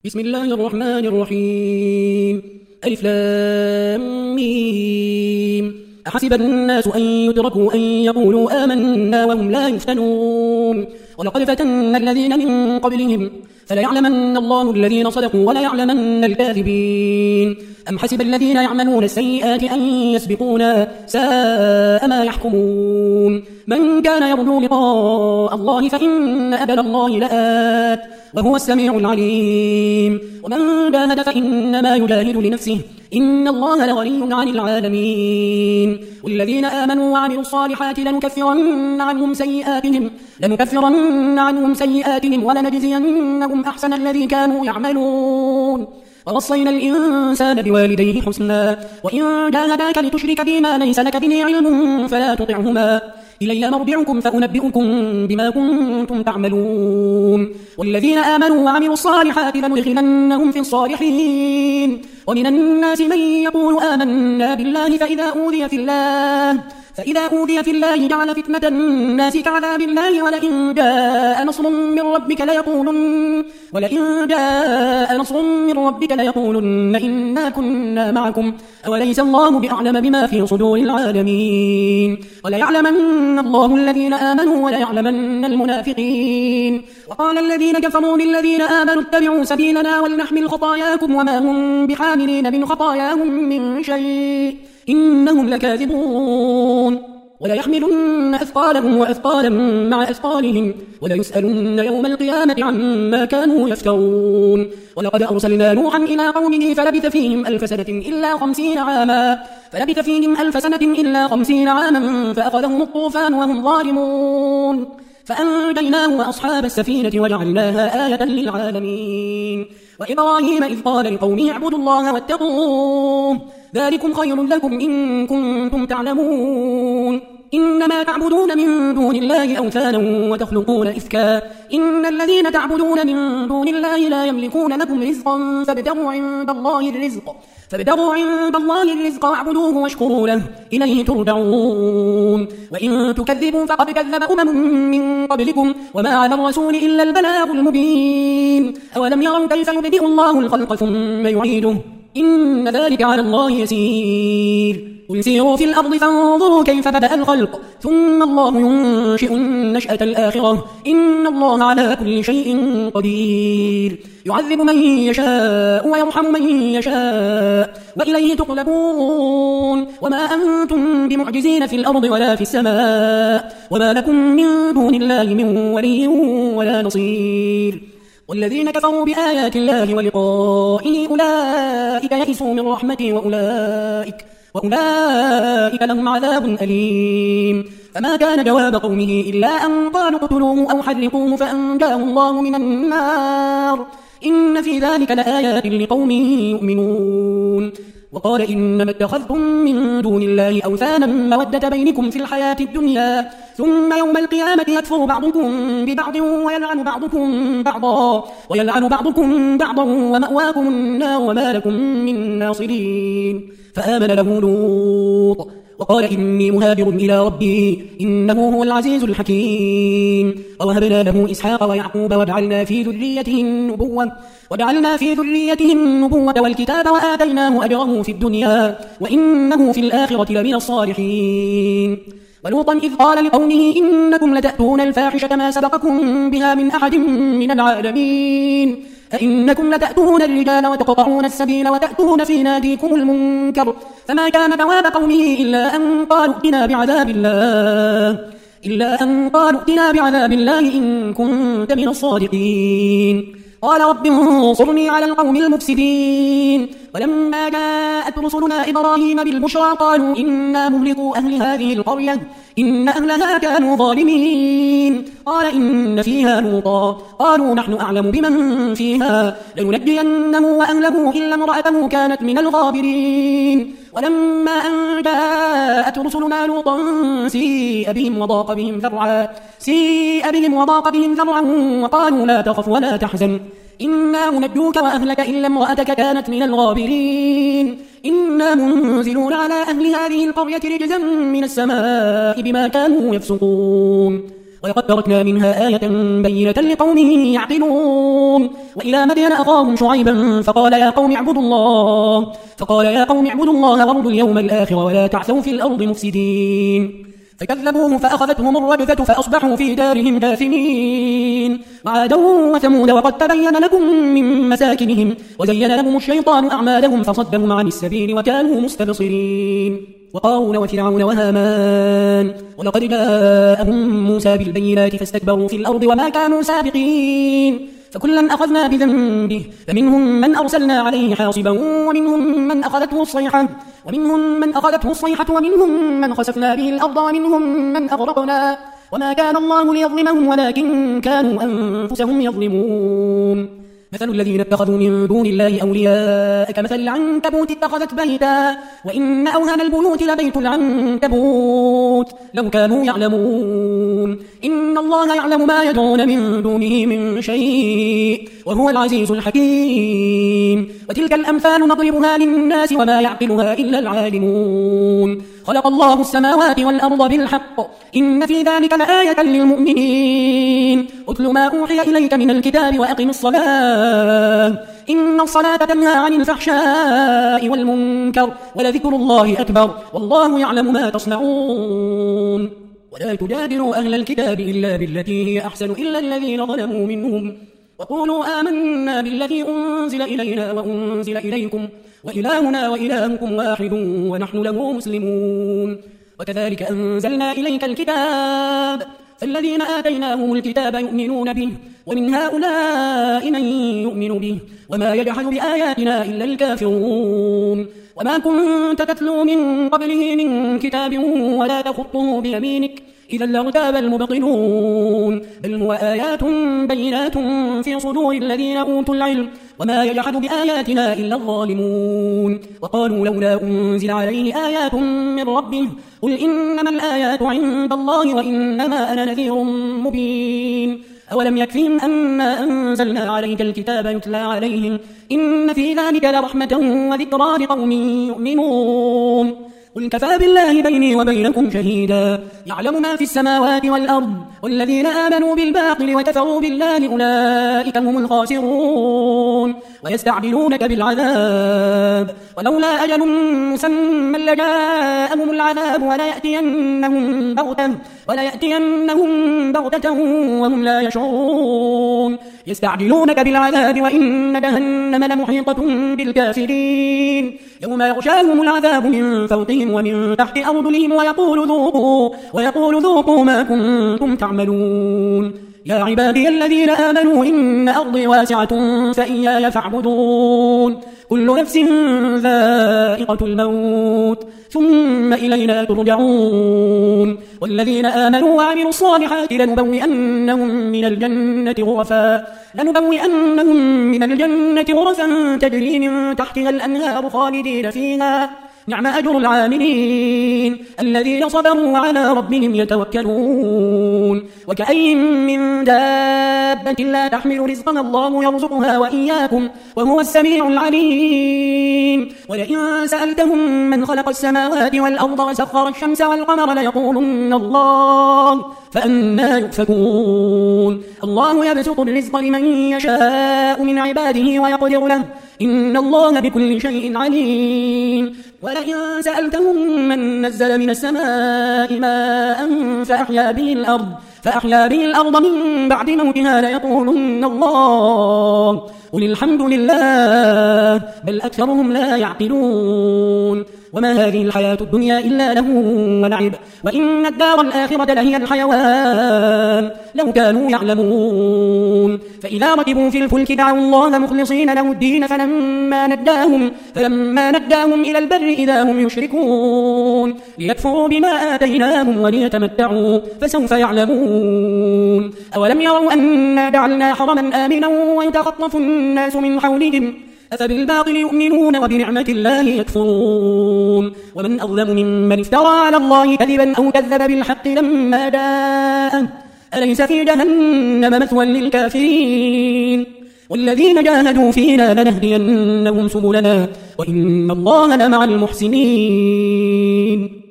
بسم الله الرحمن الرحيم. ألف لام ميم. أحسب الناس أن يتركوا أن يقولوا آمنا وهم لا يفتنون ولقد فتنا الذين من قبلهم فليعلمن الله الذين صدقوا وليعلمن الكاذبين. أم حسب الذين يعملون السيئات أن يسبقونا ساء ما يحكمون. من كان يرجو لقاء الله فإن أجل الله لآت وهو السميع العليم. ومن جاهد فإنما يجاهد لنفسه إن الله لغني عن العالمين. والذين آمنوا وعملوا الصالحات لنكفرن عنهم سيئاتهم ولنجزينهم أحسن الذي كانوا يعملون. ووصينا الإنسان بوالديه حسنا وإن جاهداك لتشرك بما ليس لك به علم فلا تطعهما إلي مرجعكم فأنبئكم بما كنتم تعملون. والذين آمنوا وعملوا الصالحات لندخلنهم في الصالحين. ومن الناس من يقول آمنا بالله فإذا أوذي في الله جعل فتنة الناس كعذاب الله ولئن جاء نصر من ربك ليقولن إنا كنا معكم أوليس الله بأعلم بما في صدور العالمين. وليعلمن الله الذين آمنوا وليعلمن المنافقين. وقال الذين كفروا للذين آمنوا اتبعوا سبيلنا ولنحمل خطاياكم وما هم بحاملين من خطاياهم من شيء إنهم لكاذبون. وليحملن أثقالهم وأثقالا مع أثقالهم وليسألن يوم القيامة عما كانوا يفترون. ولقد أرسلنا نوحا إلى قومه فلبث فيهم ألف سنة إلا 50 عاما فأخذهم الطوفان وهم ظالمون فأنجيناه وأصحاب السفينة وجعلناها آية للعالمين. وإبراهيم إذ قال لقومه اعبدوا الله واتقوه ذلكم خير لكم إن كنتم تعلمون. إنما تعبدون من دون الله أوثانا وتخلقون إفكا إن الذين تعبدون من دون الله لا يملكون لكم رزقا فابتغوا عند الله الرزق واعبدوه واشكروا له إليه ترجعون. وإن تكذبوا فقد كذب من قبلكم وما على الرسول إلا البلاغ المبين. أولم يروا كيف يبدئ الله الخلق ثم يعيده إن ذلك على الله يسير. قل سيروا في الأرض فانظروا كيف بدأ الخلق ثم الله ينشئ النشأة الآخرة إن الله على كل شيء قدير. يعذب من يشاء ويرحم من يشاء وإليه تقلبون. وما أنتم بمعجزين في الأرض ولا في السماء وما لكم من دون الله من ولي ولا نصير. والذين كفروا بآيات الله ولقائه أولئك يئسوا من رحمتي وأولئك لهم عذاب أليم. فما كان جواب قومه إلا أن قالوا اقتلوه أو حرقوه فأنجاه الله من النار إن في ذلك لآيات لقوم يؤمنون. وقال إنما اتخذتم من دون الله أوثانا مودة بينكم في الحياة الدنيا ثم يوم القيامة يكفر بعضكم ببعض ويلعن بعضكم بعضا ومأواكم النار وما لكم من ناصرين. فآمن له لوط وقال إني مهاجر إلى ربي إنه هو العزيز الحكيم. ووهبنا له إسحاق ويعقوب وجعلنا في ذريته النبوة والكتاب وآتيناه أجره في الدنيا وإنه في الآخرة لمن الصالحين. ولوطا إذ قال لقومه إنكم لتأتون الفاحشة ما سبقكم بها من أحد من العالمين أئنكم لتأتون الرجال وتقطعون السبيل وتأتون في ناديكم المنكر. فما كان جواب قومه إلا أن قالوا ائتنا بعذاب الله إن كنت من الصادقين. قال رب انصرني على القوم المفسدين. ولما جاءت رسلنا إبراهيم بالبشرى قالوا إنا مهلكوا أهل هذه القرية إن أهلها كانوا ظالمين. قال إن فيها لوطا قالوا نحن أعلم بمن فيها لننجينه وأهله إلا امرأته كانت من الغابرين. ولما أن جاءت رسلنا لوطا سيء بهم وضاق بهم ذرعا وقالوا لا تخف ولا تحزن إنا منجوك وأهلك إلا امرأتك كانت من الغابرين. إنا منزلون على أهل هذه القرية رجزا من السماء بما كانوا يفسقون. ولقد تركنا منها آية بينة لقوم يعقلون. وإلى مدين أخاهم شعيبا فقال يا قوم اعبدوا الله وارجوا اليوم الآخر ولا تعثوا في الأرض مفسدين. فكذبوه فأخذتهم الرجفة فأصبحوا في دارهم جاثمين. وعادا وثمود وقد تبين لكم من مساكنهم وزين لهم الشيطان أعمالهم فصدهم عن السبيل وكانوا مستبصرين. وقارون وفرعون وهامان ولقد جاءهم موسى بالبينات فاستكبروا في الأرض وما كانوا سابقين. فكلا أخذنا بذنبه فمنهم من أرسلنا عليه حاصبا ومنهم من أخذته الصيحة ومنهم من خسفنا به الأرض ومنهم من أغرقنا وما كان الله ليظلمهم ولكن كانوا أنفسهم يظلمون. مثل الذين اتخذوا من دون الله أولياء كمثل العنكبوت اتخذت بيتا وإن أوهن البيوت لبيت العنكبوت لو كانوا يعلمون. إن الله يعلم ما يدعون من دونه من شيء وهو العزيز الحكيم. وتلك الأمثال نضربها للناس وما يعقلها إلا العالمون. خلق الله السماوات والأرض بالحق إن في ذلك لآية للمؤمنين. أتل ما أوحي إليك من الكتاب وأقم الصلاة إن الصلاة تنهى عن الفحشاء والمنكر ولذكر الله أكبر والله يعلم ما تصنعون. ولا تجادلوا أهل الكتاب إلا بالتي هي أحسن إلا الذين ظلموا منهم وقولوا آمنا بالذي أنزل إلينا وأنزل إليكم وإلهنا وإلهكم واحد ونحن له مسلمون. وكذلك أنزلنا إليك الكتاب فالذين آتيناهم الكتاب يؤمنون به ومن هؤلاء من يؤمن به وما يجحد بآياتنا إلا الكافرون. وما كنت تتلو من قبله من كتاب ولا تخطه بيمينك إذا لارتاب المبطلون بل هو آيات بينات في صدور الذين أوتوا العلم وما يجحد بآياتنا إلا الظالمون. وقالوا لولا أنزل عليه آيات من ربه قل إنما الآيات عند الله وإنما أنا نذير مبين. أولم يكفهم أنا أنزلنا عليك الكتاب يتلى عليهم إن في ذلك لرحمة وذكرى لقوم يؤمنون. قل كفى بالله بيني وبينكم شهيدا يعلم ما في السماوات والأرض والذين آمنوا بالباطل وكفروا بالله أولئك هم الخاسرون. ويستعجلونك بالعذاب ولولا أجل مسمى لجاءهم العذاب وليأتينهم بغتة وهم لا يشعرون. يستعجلونك بالعذاب وإن جهنم لمحيطة بالكافرين يوم يغشاهم العذاب من فوقهم ومن تحت أرجلهم ويقول ذوقوا ما كنتم تعملون. يا عبادي الذين آمنوا إن أرضي واسعة فإياي فاعبدون. كل نفس ذائقة الموت ثم إلينا ترجعون. والذين آمنوا وعملوا الصالحات لنبوئنهم من الجنة غرفا تجري من تحتها الأنهار خالدين فيها نعم أجر العاملين الذين صبروا وعلى ربهم يتوكلون. وكأين من دابة لا تحمل رزقها الله يرزقها وإياكم وهو السميع العليم. ولئن سألتهم من خلق السماوات والأرض وسخر الشمس والقمر ليقولن الله فأنى يؤفكون. الله يبسط الرزق لمن يشاء من عباده ويقدر له إن الله بكل شيء عليم. ولئن سألتهم من نزل من السماء ماء فأحيا به الأرض من بعد موتها ليقولن الله قل الحمد لله بل أكثرهم لا يعقلون. وما هذه الحياة الدنيا إلا له ولعب وإن الدار الآخرة لهي الحيوان لو كانوا يعلمون. فإذا ركبوا في الفلك دعوا الله مخلصين له الدين فلما نداهم إلى البر إذا هم يشركون ليكفروا بما آتيناهم وليتمتعوا فسوف يعلمون. أولم يروا أنا جعلنا حرما آمنا ويتخطف الناس من حولهم أفبالباطل يؤمنون وبنعمة الله يكفرون. ومن أظلم ممن افترى على الله كذبا أو كذب بالحق لما جاءه أليس في جهنم مثوى للكافرين. والذين جاهدوا فينا لنهدينهم سبلنا وإن الله لمع المحسنين.